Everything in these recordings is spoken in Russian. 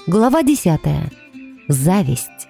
Глава 10. Зависть.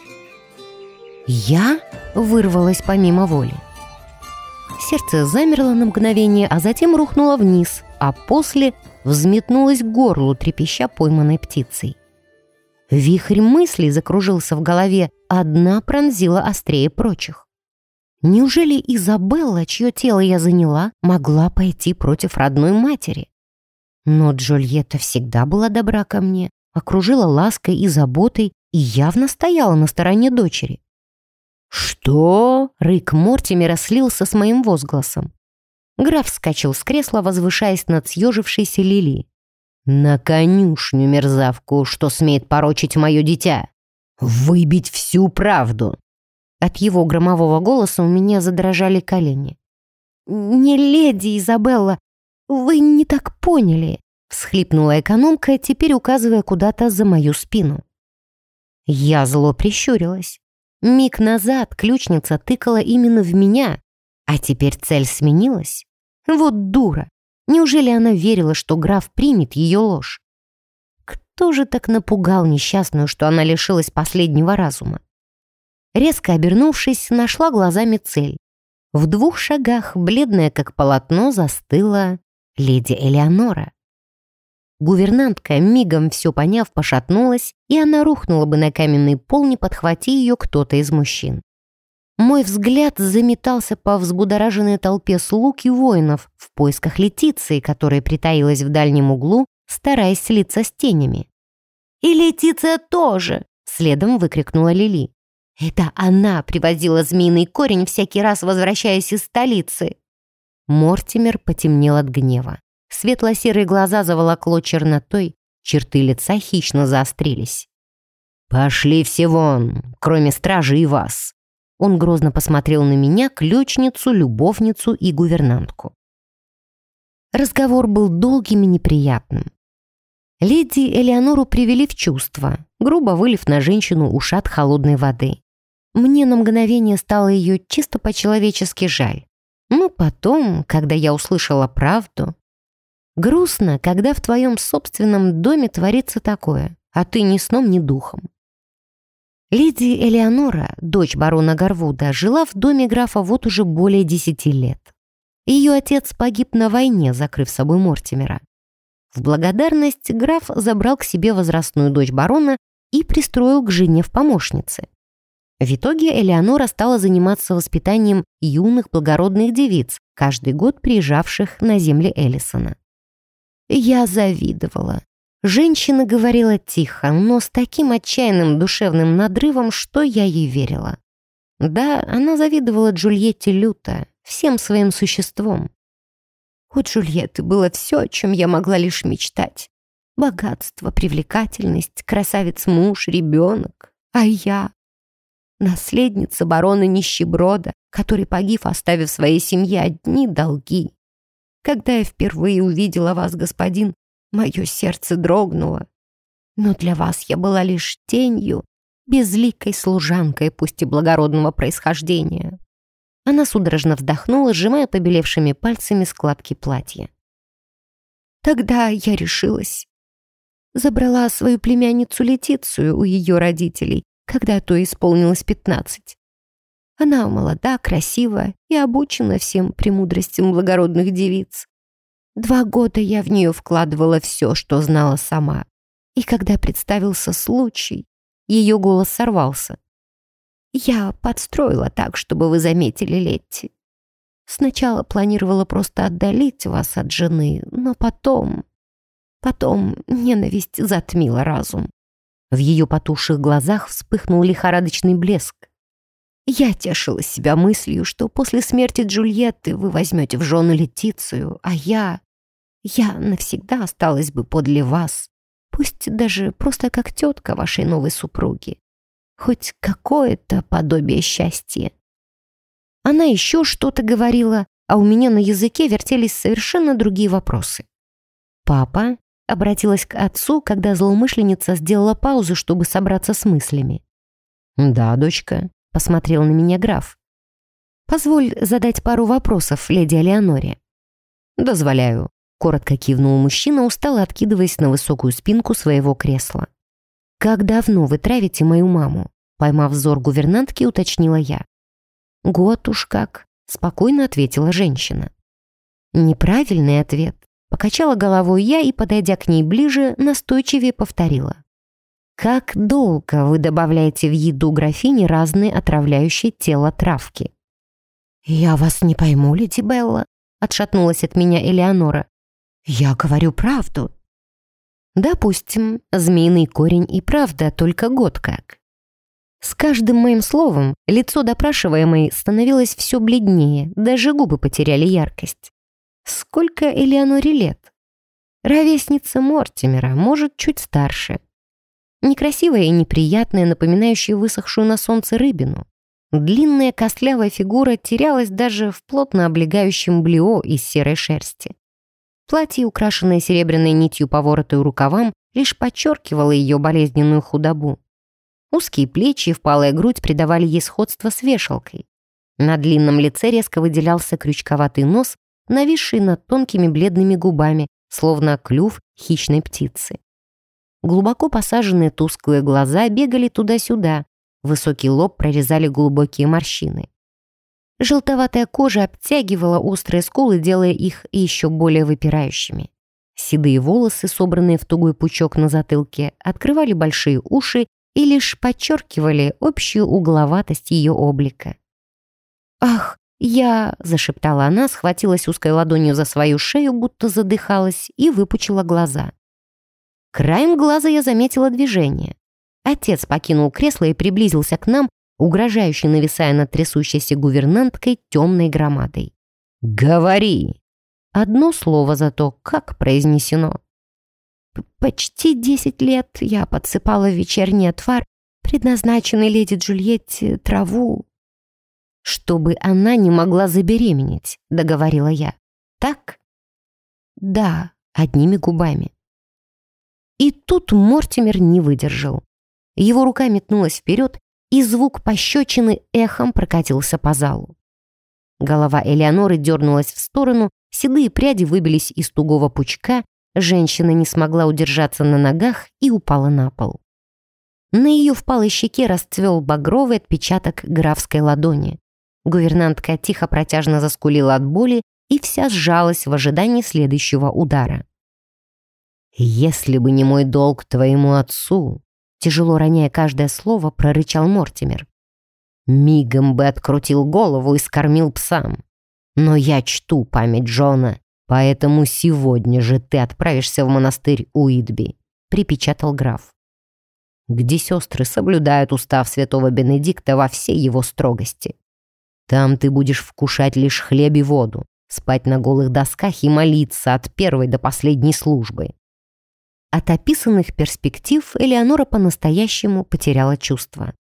«Я?» — вырвалась помимо воли. Сердце замерло на мгновение, а затем рухнуло вниз, а после взметнулось к горлу, трепеща пойманной птицей. Вихрь мыслей закружился в голове, одна пронзила острее прочих. Неужели Изабелла, чье тело я заняла, могла пойти против родной матери? Но Джульетта всегда была добра ко мне, окружила лаской и заботой и явно стояла на стороне дочери. «Что?» — рык Мортимера слился с моим возгласом. Граф вскочил с кресла, возвышаясь над съежившейся Лили. «На конюшню, мерзавку, что смеет порочить мое дитя! Выбить всю правду!» От его громового голоса у меня задрожали колени. «Не леди Изабелла, вы не так поняли!» — всхлипнула экономка, теперь указывая куда-то за мою спину. Я зло прищурилась. Миг назад ключница тыкала именно в меня, а теперь цель сменилась. Вот дура! Неужели она верила, что граф примет ее ложь? Кто же так напугал несчастную, что она лишилась последнего разума? Резко обернувшись, нашла глазами цель. В 2 шагах, бледная как полотно, застыла леди Элеонора. Гувернантка, мигом все поняв, пошатнулась, и она рухнула бы на каменный пол, не подхвати ее кто-то из мужчин. Мой взгляд заметался по взбудораженной толпе слуг и воинов в поисках Летиции, которая притаилась в дальнем углу, стараясь слиться с тенями. «И Летиция тоже!» — следом выкрикнула Лили. «Это она привозила змеиный корень, всякий раз возвращаясь из столицы!» Мортимер потемнел от гнева. Светло-серые глаза заволокло чернотой, черты лица хищно заострились. «Пошли все вон, кроме стражи и вас!» Он грозно посмотрел на меня, ключницу, любовницу и гувернантку. Разговор был долгим и неприятным. Леди Элеонору привели в чувство, грубо вылив на женщину ушат холодной воды. Мне на мгновение стало ее чисто по-человечески жаль. Но потом, когда я услышала правду... Грустно, когда в твоем собственном доме творится такое, а ты ни сном, ни духом. Леди Элеонора, дочь барона Гарвуда, жила в доме графа вот уже более 10 лет. Ее отец погиб на войне, закрыв собой Мортимера. В благодарность граф забрал к себе возрастную дочь барона и пристроил к жене в помощнице. В итоге Элеонора стала заниматься воспитанием юных благородных девиц, каждый год приезжавших на земли Элисона. Я завидовала. Женщина говорила тихо, но с таким отчаянным душевным надрывом, что я ей верила. Да, она завидовала Джульетте люто, всем своим существом. У Джульетты было все, о чем я могла лишь мечтать. Богатство, привлекательность, красавец-муж, ребенок. А я... наследница барона Нищеброда, который погиб, оставив своей семье одни долги. Когда я впервые увидела вас, господин, мое сердце дрогнуло. Но для вас я была лишь тенью, безликой служанкой, пусть и благородного происхождения». Она судорожно вздохнула, сжимая побелевшими пальцами складки платья. «Тогда я решилась. Забрала свою племянницу Летицию у ее родителей, когда той исполнилось 15. Она молода, красива и обучена всем премудростям благородных девиц. 2 года я в нее вкладывала все, что знала сама. И когда представился случай, ее голос сорвался. Я подстроила так, чтобы вы заметили Летти. Сначала планировала просто отдалить вас от жены, но потом ненависть затмила разум». В ее потухших глазах вспыхнул лихорадочный блеск. «Я тешила себя мыслью, что после смерти Джульетты вы возьмете в жены Летицию, а я навсегда осталась бы подле вас, пусть даже просто как тетка вашей новой супруги. Хоть какое-то подобие счастья». Она еще что-то говорила, а у меня на языке вертелись совершенно другие вопросы. «Папа?» — обратилась к отцу, когда злоумышленница сделала паузу, чтобы собраться с мыслями. «Да, дочка», — посмотрел на меня граф. «Позволь задать пару вопросов леди Элеоноре». «Дозволяю», — коротко кивнул мужчина, устало откидываясь на высокую спинку своего кресла. «Как давно вы травите мою маму?» Поймав взор гувернантки, уточнила я. «Год уж как», — спокойно ответила женщина. Неправильный ответ. Покачала головой я и, подойдя к ней ближе, настойчивее повторила. «Как долго вы добавляете в еду графини разные отравляющие тело травки?» «Я вас не пойму, леди Белла», — отшатнулась от меня Элеонора. «Я говорю правду». «Допустим, змеиный корень и правда только год как». С каждым моим словом лицо допрашиваемой становилось все бледнее, даже губы потеряли яркость. Сколько Элеоноре лет? Ровесница Мортимера, может, чуть старше. Некрасивая и неприятная, напоминающая высохшую на солнце рыбину. Длинная костлявая фигура терялась даже в плотно облегающем блео из серой шерсти. Платье, украшенное серебряной нитью по вороту и рукавам, лишь подчеркивало ее болезненную худобу. Узкие плечи и впалая грудь придавали ей сходство с вешалкой. На длинном лице резко выделялся крючковатый нос, нависший над тонкими бледными губами, словно клюв хищной птицы. Глубоко посаженные тусклые глаза бегали туда-сюда, высокий лоб прорезали глубокие морщины. Желтоватая кожа обтягивала острые скулы, делая их еще более выпирающими. Седые волосы, собранные в тугой пучок на затылке, открывали большие уши и лишь подчеркивали общую угловатость ее облика. «Ах, я...» — зашептала она, схватилась узкой ладонью за свою шею, будто задыхалась, и выпучила глаза. Краем глаза я заметила движение. Отец покинул кресло и приблизился к нам, угрожающе нависая над трясущейся гувернанткой темной громадой. «Говори!» Одно слово зато как произнесено. «Почти 10 лет я подсыпала в вечерний отвар, предназначенный леди Джульетте, траву». «Чтобы она не могла забеременеть», — договорила я. «Так?» «Да», — одними губами. И тут Мортимер не выдержал. Его рука метнулась вперед, и звук пощечины эхом прокатился по залу. Голова Элеоноры дернулась в сторону, седые пряди выбились из тугого пучка, женщина не смогла удержаться на ногах и упала на пол. На ее впалой щеке расцвел багровый отпечаток графской ладони. Гувернантка тихо протяжно заскулила от боли и вся сжалась в ожидании следующего удара. «Если бы не мой долг твоему отцу», тяжело роняя каждое слово, прорычал Мортимер, «мигом бы открутил голову и скормил псам. Но я чту память Джона, поэтому сегодня же ты отправишься в монастырь Уитби», припечатал граф, где сестры соблюдают устав святого Бенедикта во всей его строгости. Там ты будешь вкушать лишь хлеб и воду, спать на голых досках и молиться от первой до последней службы. От описанных перспектив Элеонора по-настоящему потеряла чувство.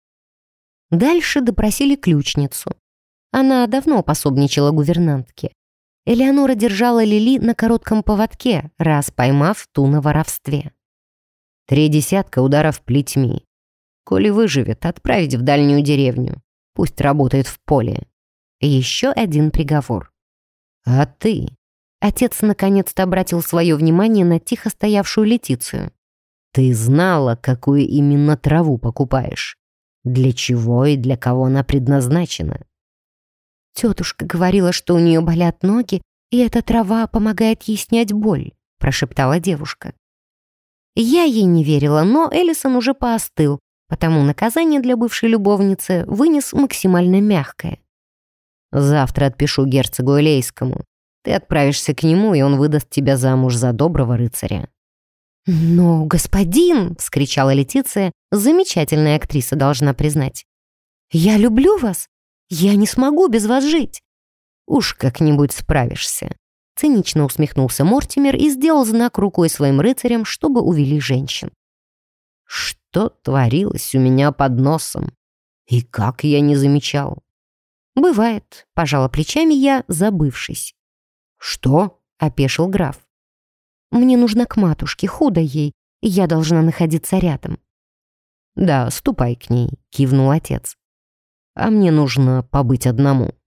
Дальше допросили ключницу. Она давно пособничала гувернантке. Элеонора держала Лили на коротком поводке, раз поймав ту на воровстве. 3 десятка ударов плетьми. Коли выживет, отправить в дальнюю деревню. Пусть работает в поле. Еще один приговор. А ты? Отец наконец-то обратил свое внимание на тихо стоявшую Летицию. Ты знала, какую именно траву покупаешь? Для чего и для кого она предназначена? Тетушка говорила, что у нее болят ноги, и эта трава помогает ей снять боль, прошептала девушка. Я ей не верила, но Эллисон уже поостыл, потому наказание для бывшей любовницы вынес максимально мягкое. Завтра отпишу герцогу Элейскому. Ты отправишься к нему, и он выдаст тебя замуж за доброго рыцаря». «Но, господин!» — вскричала Летиция, замечательная актриса, должна признать. «Я люблю вас! Я не смогу без вас жить!» «Уж как-нибудь справишься!» Цинично усмехнулся Мортимер и сделал знак рукой своим рыцарям, чтобы увели женщин. «Что творилось у меня под носом? И как я не замечал?» «Бывает», — пожала плечами я, забывшись. «Что?» — опешил граф. «Мне нужно к матушке, худо ей, и я должна находиться рядом». «Да, ступай к ней», — кивнул отец. «А мне нужно побыть одному».